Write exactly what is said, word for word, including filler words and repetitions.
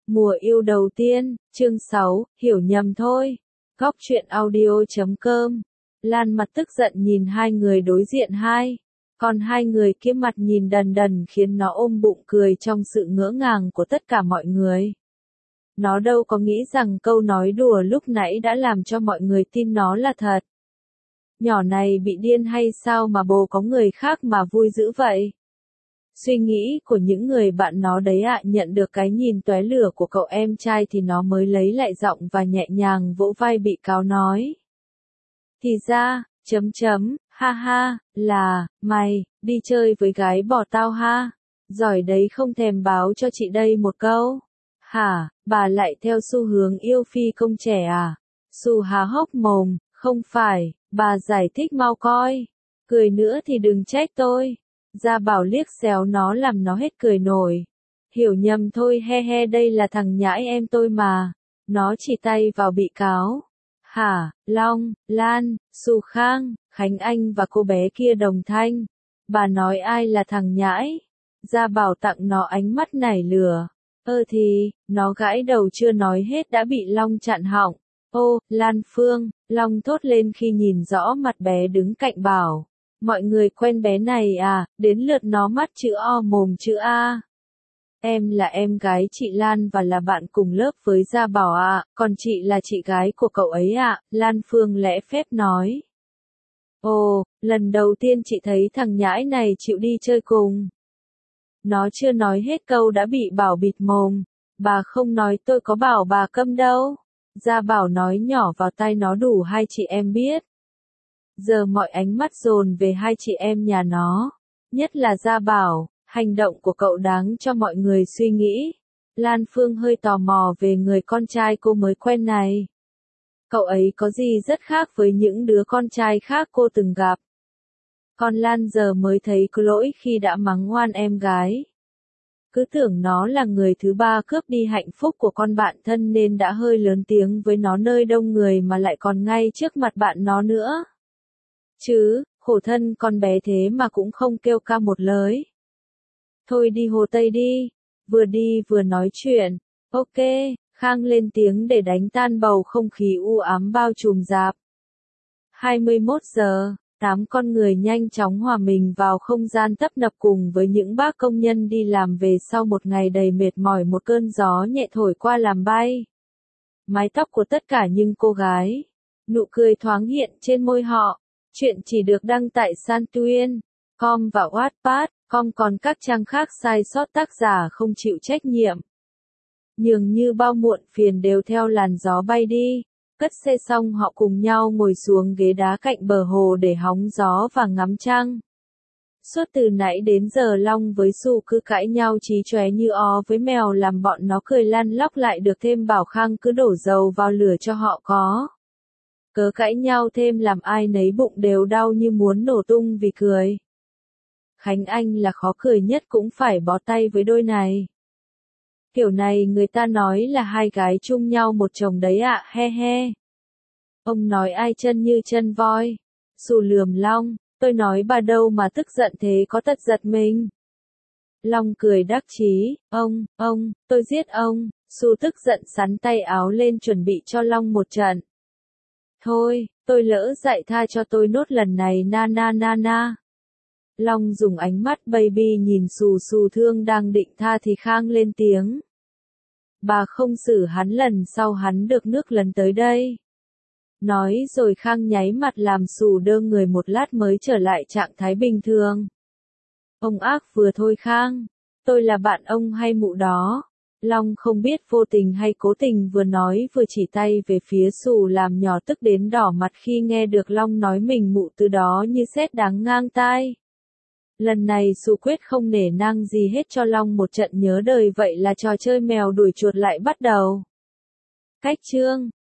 Mùa yêu đầu tiên, chương sáu, hiểu nhầm thôi. Góc truyện audio chấm com. Lan mặt tức giận nhìn hai người đối diện hai. Còn hai người kia mặt nhìn đần đần khiến nó ôm bụng cười trong sự ngỡ ngàng của tất cả mọi người. Nó đâu có nghĩ rằng câu nói đùa lúc nãy đã làm cho mọi người tin nó là thật. Nhỏ này bị điên hay sao mà bồ có người khác mà vui dữ vậy? Suy nghĩ của những người bạn nó đấy ạ. Nhận được cái nhìn tóe lửa của cậu em trai thì nó mới lấy lại giọng và nhẹ nhàng vỗ vai bị cáo nói. Thì ra, chấm chấm, ha ha, là, mày, đi chơi với gái bỏ tao ha. Giỏi đấy, không thèm báo cho chị đây một câu. Hả, bà lại theo xu hướng yêu phi công trẻ à? Xu há hốc mồm, không phải, bà giải thích mau coi. Cười nữa thì đừng trách tôi. Gia Bảo liếc xéo nó làm nó hết cười nổi. Hiểu nhầm thôi, he he, đây là thằng nhãi em tôi mà. Nó chỉ tay vào bị cáo. Hả, Long, Lan, Su Khang, Khánh Anh và cô bé kia đồng thanh. Bà nói ai là thằng nhãi? Gia Bảo tặng nó ánh mắt nảy lửa. Ơ thì, nó gãi đầu chưa nói hết đã bị Long chặn họng. Ô, Lan Phương, Long thốt lên khi nhìn rõ mặt bé đứng cạnh Bảo. Mọi người quen bé này à, đến lượt nó mắt chữ O mồm chữ A. Em là em gái chị Lan và là bạn cùng lớp với Gia Bảo ạ, còn chị là chị gái của cậu ấy ạ, Lan Phương lễ phép nói. Ồ, lần đầu tiên chị thấy thằng nhãi này chịu đi chơi cùng. Nó chưa nói hết câu đã bị Bảo bịt mồm. Bà không nói tôi có bảo bà câm đâu. Gia Bảo nói nhỏ vào tai nó đủ hai chị em biết. Giờ mọi ánh mắt dồn về hai chị em nhà nó. Nhất là Gia Bảo, hành động của cậu đáng cho mọi người suy nghĩ. Lan Phương hơi tò mò về người con trai cô mới quen này. Cậu ấy có gì rất khác với những đứa con trai khác cô từng gặp. Còn Lan giờ mới thấy có lỗi khi đã mắng ngoan em gái. Cứ tưởng nó là người thứ ba cướp đi hạnh phúc của con bạn thân nên đã hơi lớn tiếng với nó nơi đông người mà lại còn ngay trước mặt bạn nó nữa. Chứ, khổ thân con bé thế mà cũng không kêu ca một lời. Thôi đi Hồ Tây đi, vừa đi vừa nói chuyện. Ok, Khang lên tiếng để đánh tan bầu không khí u ám bao trùm rạp. hai mươi mốt giờ, tám con người nhanh chóng hòa mình vào không gian tấp nập cùng với những bác công nhân đi làm về sau một ngày đầy mệt mỏi. Một cơn gió nhẹ thổi qua làm bay mái tóc của tất cả những cô gái. Nụ cười thoáng hiện trên môi họ. Chuyện chỉ được đăng tại San Tuyên chấm com và Wattpad chấm com, còn các trang khác sai sót tác giả không chịu trách nhiệm. Nhường như bao muộn phiền đều theo làn gió bay đi. Cất xe xong họ cùng nhau ngồi xuống ghế đá cạnh bờ hồ để hóng gió và ngắm trăng. Suốt từ nãy đến giờ Long với Su cứ cãi nhau chí chóe như ó với mèo làm bọn nó cười lăn lóc, lại được thêm Bảo Khang cứ đổ dầu vào lửa cho họ có. Cớ cãi nhau thêm làm ai nấy bụng đều đau như muốn nổ tung vì cười. Khánh Anh là khó cười nhất cũng phải bó tay với đôi này. Kiểu này người ta nói là hai gái chung nhau một chồng đấy ạ, he he. Ông nói ai chân như chân voi. Su lườm Long, tôi nói bà đâu mà tức giận thế, có tật giật mình. Long cười đắc chí, ông, ông, tôi giết ông. Su tức giận sắn tay áo lên chuẩn bị cho Long một trận. Thôi, tôi lỡ dạy, tha cho tôi nốt lần này na na na na. Long dùng ánh mắt baby nhìn Su Su thương đang định tha thì Khang lên tiếng. Bà không xử hắn lần sau hắn được nước lần tới đây. Nói rồi Khang nháy mặt làm Su đơ người một lát mới trở lại trạng thái bình thường. Ông ác vừa thôi Khang, tôi là bạn ông hay mụ đó. Long không biết vô tình hay cố tình vừa nói vừa chỉ tay về phía Su làm nhỏ tức đến đỏ mặt khi nghe được Long nói mình mụ, từ đó như sét đáng ngang tai. Lần này Su quyết không nể nang gì hết cho Long một trận nhớ đời, vậy là trò chơi mèo đuổi chuột lại bắt đầu. Cách chương